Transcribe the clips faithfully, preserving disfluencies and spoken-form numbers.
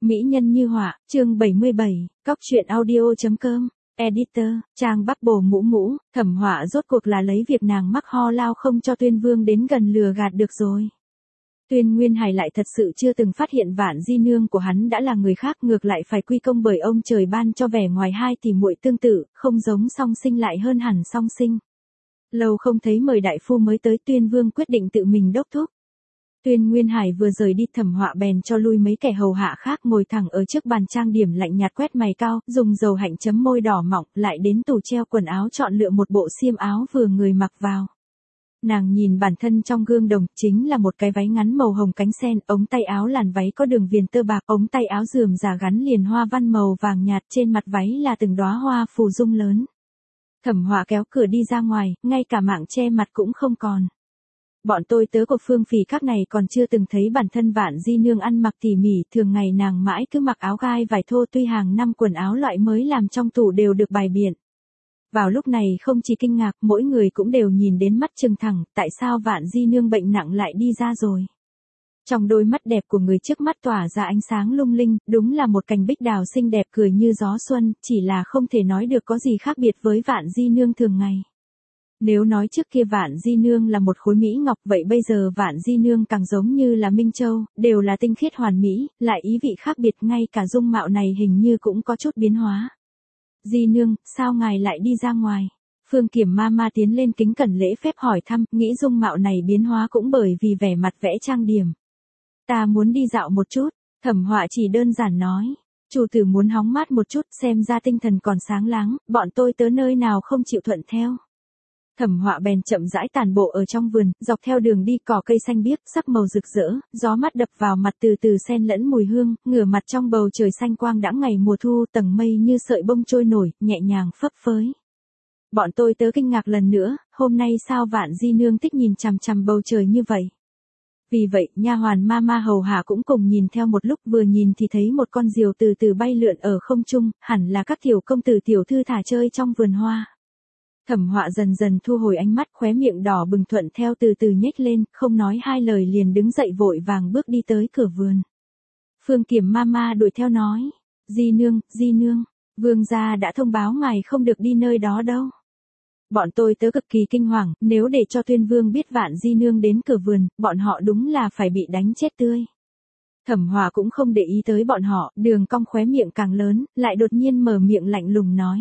Mỹ nhân như họa, chương bảy mươi bảy, cóc truyện audio.com, editor, trang Bubble mũ mũ, Thẩm Họa rốt cuộc là lấy việc nàng mắc ho lao không cho Tuyên Vương đến gần lừa gạt được rồi. Tuyên Nguyên Hải lại thật sự chưa từng phát hiện Vạn Di Nương của hắn đã là người khác, ngược lại phải quy công bởi ông trời ban cho vẻ ngoài hai tỷ muội tương tự, không giống song sinh lại hơn hẳn song sinh. Lâu không thấy mời đại phu mới tới, Tuyên Vương quyết định tự mình đốc thúc. Tuyên Nguyên Hải vừa rời đi, Thẩm Họa bèn cho lui mấy kẻ hầu hạ khác ngồi thẳng ở trước bàn trang điểm lạnh nhạt, quét mày cao, dùng dầu hạnh chấm môi đỏ mọng, lại đến tủ treo quần áo chọn lựa một bộ xiêm áo vừa người mặc vào. Nàng nhìn bản thân trong gương đồng, chính là một cái váy ngắn màu hồng cánh sen, ống tay áo làn váy có đường viền tơ bạc, ống tay áo rườm rà gắn liền hoa văn màu vàng nhạt, trên mặt váy là từng đóa hoa phù dung lớn. Thẩm Họa kéo cửa đi ra ngoài, ngay cả mạng che mặt cũng không còn. Bọn tôi tớ của Phương Phỉ các này còn chưa từng thấy bản thân Vạn Di Nương ăn mặc tỉ mỉ, thường ngày nàng mãi cứ mặc áo gai vải thô, tuy hàng năm quần áo loại mới làm trong tủ đều được bày biện. Vào lúc này không chỉ kinh ngạc, mỗi người cũng đều nhìn đến mắt trừng thẳng, tại sao Vạn Di Nương bệnh nặng lại đi ra rồi. Trong đôi mắt đẹp của người trước mắt tỏa ra ánh sáng lung linh, đúng là một cành bích đào xinh đẹp cười như gió xuân, chỉ là không thể nói được có gì khác biệt với Vạn Di Nương thường ngày. Nếu nói trước kia Vạn Di Nương là một khối mỹ ngọc, vậy bây giờ Vạn Di Nương càng giống như là Minh Châu, đều là tinh khiết hoàn mỹ, lại ý vị khác biệt, ngay cả dung mạo này hình như cũng có chút biến hóa. Di Nương, sao ngài lại đi ra ngoài? Phương Kiểm ma ma tiến lên kính cẩn lễ phép hỏi thăm, nghĩ dung mạo này biến hóa cũng bởi vì vẻ mặt vẽ trang điểm. Ta muốn đi dạo một chút, Thẩm Họa chỉ đơn giản nói. Chủ tử muốn hóng mát một chút, xem ra tinh thần còn sáng láng, bọn tôi tớ nơi nào không chịu thuận theo. Thẩm Họa bèn chậm rãi tản bộ ở trong vườn, dọc theo đường đi cỏ cây xanh biếc, sắc màu rực rỡ, gió mát đập vào mặt từ từ xen lẫn mùi hương, ngửa mặt trong bầu trời xanh quang đãng ngày mùa thu, tầng mây như sợi bông trôi nổi, nhẹ nhàng phấp phới. Bọn tôi tớ kinh ngạc lần nữa, hôm nay sao Vạn Di Nương thích nhìn chằm chằm bầu trời như vậy. Vì vậy, nha hoàn ma ma hầu hạ cũng cùng nhìn theo một lúc, vừa nhìn thì thấy một con diều từ từ bay lượn ở không trung, hẳn là các tiểu công tử tiểu thư thả chơi trong vườn hoa. Thẩm Họa dần dần thu hồi ánh mắt, khóe miệng đỏ bừng thuận theo từ từ nhếch lên, không nói hai lời liền đứng dậy vội vàng bước đi tới cửa vườn. Phương Kiểm ma ma đuổi theo nói, Di Nương, Di Nương, vương gia đã thông báo ngài không được đi nơi đó đâu. Bọn tôi tớ cực kỳ kinh hoàng, nếu để cho Tuyên Vương biết Vạn Di Nương đến cửa vườn, bọn họ đúng là phải bị đánh chết tươi. Thẩm Họa cũng không để ý tới bọn họ, đường cong khóe miệng càng lớn, lại đột nhiên mở miệng lạnh lùng nói.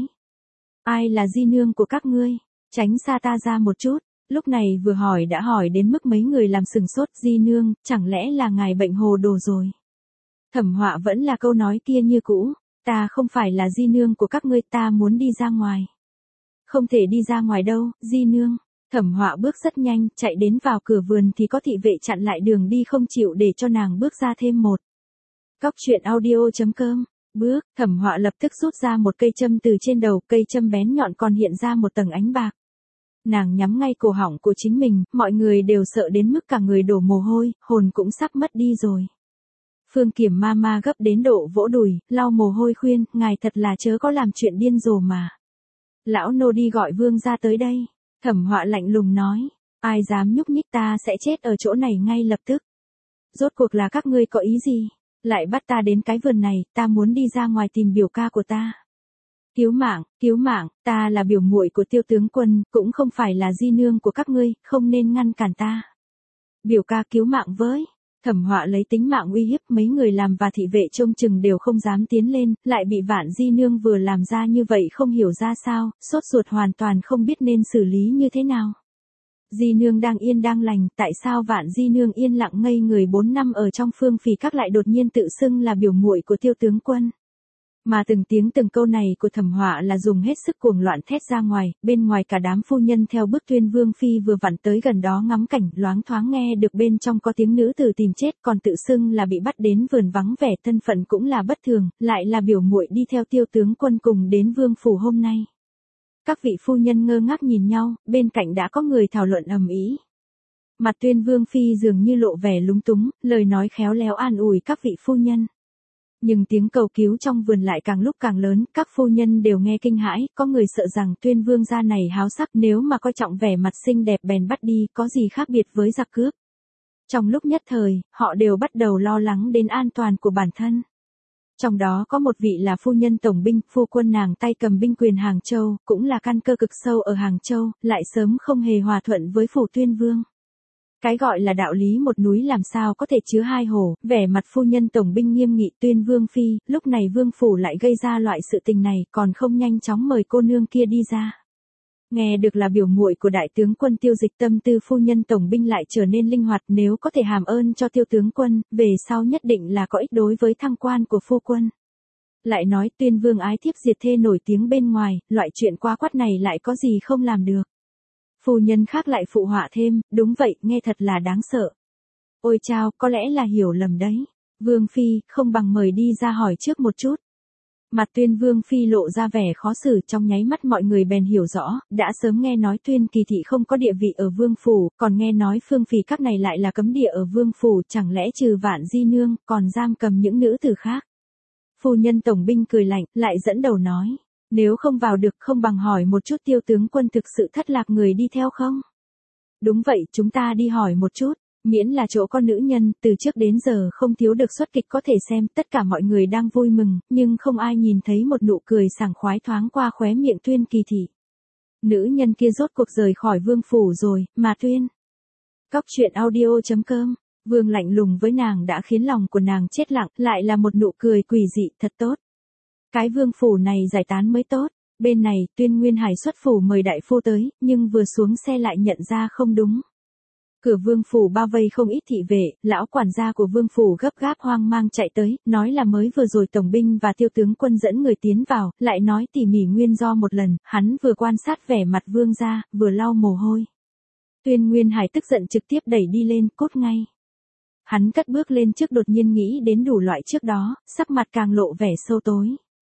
Ai là Di Nương của các ngươi? Tránh xa ta ra một chút. Lúc này vừa hỏi đã hỏi đến mức mấy người làm sừng sốt. Di Nương, chẳng lẽ là ngài bệnh hồ đồ rồi? Thẩm Họa vẫn là câu nói kia như cũ. Ta không phải là Di Nương của các ngươi, ta muốn đi ra ngoài. Không thể đi ra ngoài đâu, Di Nương. Thẩm Họa bước rất nhanh, chạy đến vào cửa vườn thì có thị vệ chặn lại đường đi, không chịu để cho nàng bước ra thêm một. Cóc truyện audio.com. Bước, Thẩm Họa lập tức rút ra một cây châm từ trên đầu, cây châm bén nhọn còn hiện ra một tầng ánh bạc. Nàng nhắm ngay cổ họng của chính mình, mọi người đều sợ đến mức cả người đổ mồ hôi, hồn cũng sắp mất đi rồi. Phương Kiểm ma ma gấp đến độ vỗ đùi, lau mồ hôi khuyên, ngài thật là chớ có làm chuyện điên rồ mà. Lão nô đi gọi vương ra tới đây. Thẩm Họa lạnh lùng nói, ai dám nhúc nhích ta sẽ chết ở chỗ này ngay lập tức. Rốt cuộc là các ngươi có ý gì? Lại bắt ta đến cái vườn này, ta muốn đi ra ngoài tìm biểu ca của ta. Cứu mạng, cứu mạng, ta là biểu muội của Tiêu tướng quân, cũng không phải là Di Nương của các ngươi, không nên ngăn cản ta. Biểu ca cứu mạng với. Thẩm Họa lấy tính mạng uy hiếp, mấy người làm và thị vệ trông chừng đều không dám tiến lên, lại bị Vạn Di Nương vừa làm ra như vậy không hiểu ra sao, sốt ruột hoàn toàn không biết nên xử lý như thế nào. Di Nương đang yên đang lành, tại sao Vạn Di Nương yên lặng ngây người bốn năm ở trong Phương Phỉ các lại đột nhiên tự xưng là biểu muội của Tiêu tướng quân. Mà từng tiếng từng câu này của Thẩm Họa là dùng hết sức cuồng loạn thét ra ngoài, bên ngoài cả đám phu nhân theo bước Tuyên Vương phi vừa vặn tới gần đó ngắm cảnh, loáng thoáng nghe được bên trong có tiếng nữ tử tìm chết, còn tự xưng là bị bắt đến vườn vắng vẻ, thân phận cũng là bất thường, lại là biểu muội đi theo Tiêu tướng quân cùng đến vương phủ hôm nay. Các vị phu nhân ngơ ngác nhìn nhau, bên cạnh đã có người thảo luận ầm ĩ. Mặt Tuyên Vương phi dường như lộ vẻ lúng túng, lời nói khéo léo an ủi các vị phu nhân. Nhưng tiếng cầu cứu trong vườn lại càng lúc càng lớn, các phu nhân đều nghe kinh hãi, có người sợ rằng Tuyên Vương gia này háo sắc, nếu mà coi trọng vẻ mặt xinh đẹp bèn bắt đi, có gì khác biệt với giặc cướp. Trong lúc nhất thời, họ đều bắt đầu lo lắng đến an toàn của bản thân. Trong đó có một vị là phu nhân tổng binh, phu quân nàng tay cầm binh quyền Hàng Châu, cũng là căn cơ cực sâu ở Hàng Châu, lại sớm không hề hòa thuận với phủ Tuyên Vương. Cái gọi là đạo lý một núi làm sao có thể chứa hai hồ, vẻ mặt phu nhân tổng binh nghiêm nghị. Tuyên Vương phi, lúc này vương phủ lại gây ra loại sự tình này, còn không nhanh chóng mời cô nương kia đi ra. Nghe được là biểu muội của đại tướng quân Tiêu Dịch, tâm tư phu nhân tổng binh lại trở nên linh hoạt, nếu có thể hàm ơn cho Tiêu tướng quân, về sau nhất định là có ích đối với thăng quan của phu quân. Lại nói Tuyên Vương ái thiếp diệt thê nổi tiếng bên ngoài, loại chuyện quá quát này lại có gì không làm được. Phu nhân khác lại phụ họa thêm, đúng vậy, nghe thật là đáng sợ. Ôi chao, có lẽ là hiểu lầm đấy. Vương phi, không bằng mời đi ra hỏi trước một chút. Mặt Tuyên Vương phi lộ ra vẻ khó xử, trong nháy mắt mọi người bèn hiểu rõ, đã sớm nghe nói Tuyên Kỳ thị không có địa vị ở vương phủ, còn nghe nói phương phì các này lại là cấm địa ở vương phủ, chẳng lẽ trừ Vạn Di nương, còn giam cầm những nữ tử khác. Phu nhân tổng binh cười lạnh, lại dẫn đầu nói, nếu không vào được không bằng hỏi một chút Tiêu tướng quân thực sự thất lạc người đi theo không? Đúng vậy, chúng ta đi hỏi một chút. Miễn là chỗ con nữ nhân, từ trước đến giờ không thiếu được xuất kịch có thể xem, tất cả mọi người đang vui mừng, nhưng không ai nhìn thấy một nụ cười sảng khoái thoáng qua khóe miệng Tuyên Kỳ thị. Nữ nhân kia rốt cuộc rời khỏi vương phủ rồi, mà Tuyên. Cóc truyện audio chấm com, Vương lạnh lùng với nàng đã khiến lòng của nàng chết lặng, lại là một nụ cười quỷ dị, thật tốt. Cái vương phủ này giải tán mới tốt. Bên này, Tuyên Nguyên Hải xuất phủ mời đại phu tới, nhưng vừa xuống xe lại nhận ra không đúng. Cửa vương phủ bao vây không ít thị vệ, lão quản gia của vương phủ gấp gáp hoang mang chạy tới, nói là mới vừa rồi tổng binh và Tiêu tướng quân dẫn người tiến vào, lại nói tỉ mỉ nguyên do một lần, hắn vừa quan sát vẻ mặt vương gia, vừa lau mồ hôi. Tuyên Nguyên Hải tức giận trực tiếp đẩy đi lên, cốt ngay. Hắn cất bước lên trước, đột nhiên nghĩ đến đủ loại trước đó, sắc mặt càng lộ vẻ sâu tối.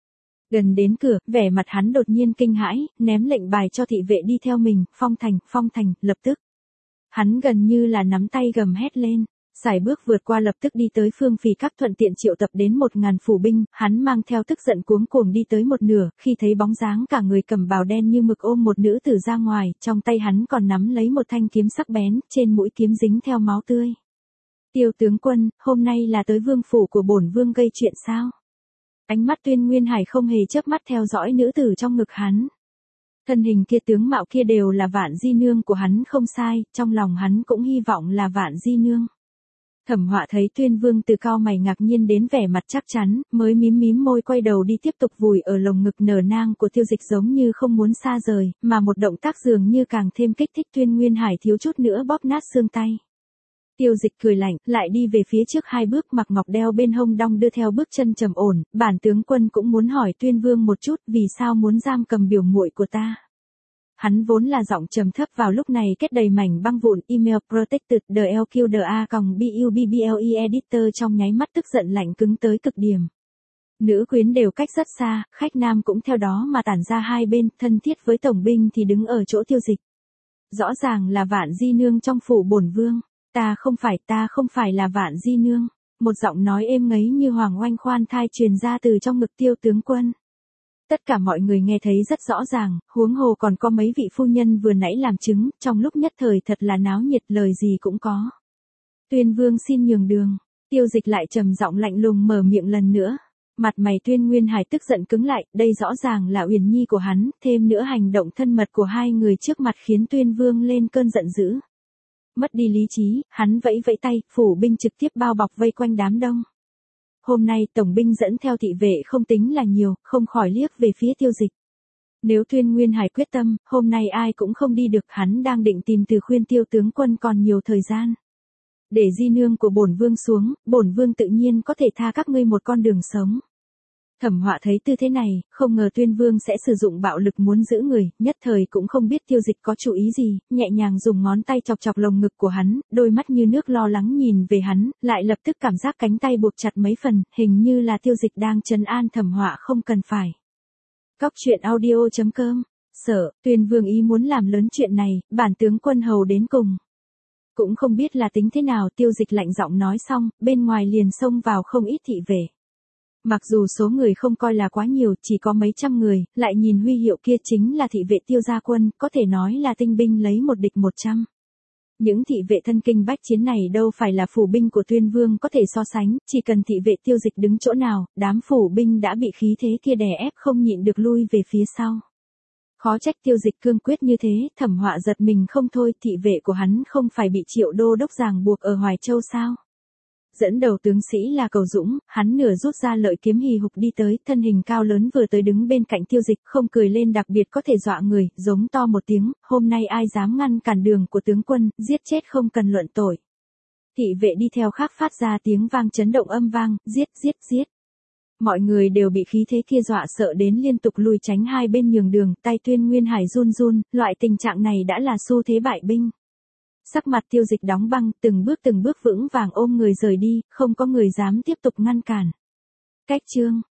Gần đến cửa, vẻ mặt hắn đột nhiên kinh hãi, ném lệnh bài cho thị vệ đi theo mình, phong thành, phong thành, lập tức. Hắn gần như là nắm tay gầm hét lên, sải bước vượt qua lập tức đi tới phương phì các, thuận tiện triệu tập đến một ngàn phủ binh, hắn mang theo tức giận cuống cuồng đi tới một nửa, khi thấy bóng dáng cả người cầm bào đen như mực ôm một nữ tử ra ngoài, trong tay hắn còn nắm lấy một thanh kiếm sắc bén, trên mũi kiếm dính theo máu tươi. Tiêu tướng quân, hôm nay là tới vương phủ của bổn vương gây chuyện sao? Ánh mắt Tuyên Nguyên Hải không hề chớp mắt theo dõi nữ tử trong ngực hắn. Thân hình kia tướng mạo kia đều là Vạn Di nương của hắn không sai, trong lòng hắn cũng hy vọng là Vạn Di nương. Thẩm Họa thấy Tuyên Vương từ cao mày ngạc nhiên đến vẻ mặt chắc chắn, mới mím mím môi quay đầu đi tiếp tục vùi ở lồng ngực nở nang của Tiêu Dịch, giống như không muốn xa rời, mà một động tác dường như càng thêm kích thích Tuyên Nguyên Hải thiếu chút nữa bóp nát xương tay. Tiêu Dịch cười lạnh, lại đi về phía trước hai bước, mặc ngọc đeo bên hông đong đưa theo bước chân trầm ổn, bản tướng quân cũng muốn hỏi Tuyên Vương một chút, vì sao muốn giam cầm biểu muội của ta. Hắn vốn là giọng trầm thấp, vào lúc này kết đầy mảnh băng vụn, email protected the lờ quy đê a bubble editor trong nháy mắt tức giận lạnh cứng tới cực điểm. Nữ quyến đều cách rất xa, khách nam cũng theo đó mà tản ra hai bên, thân thiết với tổng binh thì đứng ở chỗ Tiêu Dịch. Rõ ràng là Vạn Di nương trong phủ bổn vương. Ta không phải, ta không phải là Vạn Di nương. Một giọng nói êm ngấy như hoàng oanh khoan thai truyền ra từ trong ngực Tiêu tướng quân. Tất cả mọi người nghe thấy rất rõ ràng, huống hồ còn có mấy vị phu nhân vừa nãy làm chứng, trong lúc nhất thời thật là náo nhiệt, lời gì cũng có. Tuyên Vương xin nhường đường. Tiêu Dịch lại trầm giọng lạnh lùng mở miệng lần nữa. Mặt mày Tuyên Nguyên Hải tức giận cứng lại, đây rõ ràng là Uyển Nhi của hắn, thêm nữa hành động thân mật của hai người trước mặt khiến Tuyên Vương lên cơn giận dữ. Mất đi lý trí, hắn vẫy vẫy tay, phủ binh trực tiếp bao bọc vây quanh đám đông. Hôm nay tổng binh dẫn theo thị vệ không tính là nhiều, không khỏi liếc về phía Tiêu Dịch. Nếu Tuyên Nguyên Hải quyết tâm, hôm nay ai cũng không đi được, hắn đang định tìm từ khuyên Tiêu tướng quân còn nhiều thời gian. Để di nương của bổn vương xuống, bổn vương tự nhiên có thể tha các ngươi một con đường sống. Thẩm Họa thấy tư thế này, không ngờ Tuyên Vương sẽ sử dụng bạo lực muốn giữ người, nhất thời cũng không biết Tiêu Dịch có chủ ý gì, nhẹ nhàng dùng ngón tay chọc chọc lồng ngực của hắn, đôi mắt như nước lo lắng nhìn về hắn, lại lập tức cảm giác cánh tay buộc chặt mấy phần, hình như là Tiêu Dịch đang trấn an Thẩm Họa không cần phải. Cóc truyện audio chấm com, sợ, Tuyên Vương ý muốn làm lớn chuyện này, bản tướng quân hầu đến cùng. Cũng không biết là tính thế nào, Tiêu Dịch lạnh giọng nói xong, bên ngoài liền xông vào không ít thị vệ. Mặc dù số người không coi là quá nhiều, chỉ có mấy trăm người, lại nhìn huy hiệu kia chính là thị vệ Tiêu gia quân, có thể nói là tinh binh lấy một địch một trăm. Những thị vệ thân kinh bách chiến này đâu phải là phủ binh của Tuyên Vương có thể so sánh, chỉ cần thị vệ Tiêu Dịch đứng chỗ nào, đám phủ binh đã bị khí thế kia đè ép không nhịn được lui về phía sau. Khó trách Tiêu Dịch cương quyết như thế, Thẩm Họa giật mình không thôi, thị vệ của hắn không phải bị Triệu Đô đốc ràng buộc ở Hoài Châu sao? Dẫn đầu tướng sĩ là Cầu Dũng, hắn nửa rút ra lợi kiếm hì hục đi tới, thân hình cao lớn vừa tới đứng bên cạnh Tiêu Dịch, không cười lên đặc biệt có thể dọa người, giống to một tiếng, hôm nay ai dám ngăn cản đường của tướng quân, giết chết không cần luận tội. Thị vệ đi theo khác phát ra tiếng vang chấn động âm vang, giết giết giết. Mọi người đều bị khí thế kia dọa sợ đến liên tục lùi tránh hai bên nhường đường, tay Tuyên Nguyên Hải run run, loại tình trạng này đã là xu thế bại binh. Sắc mặt Tiêu Dịch đóng băng, từng bước từng bước vững vàng ôm người rời đi, không có người dám tiếp tục ngăn cản. Cách chương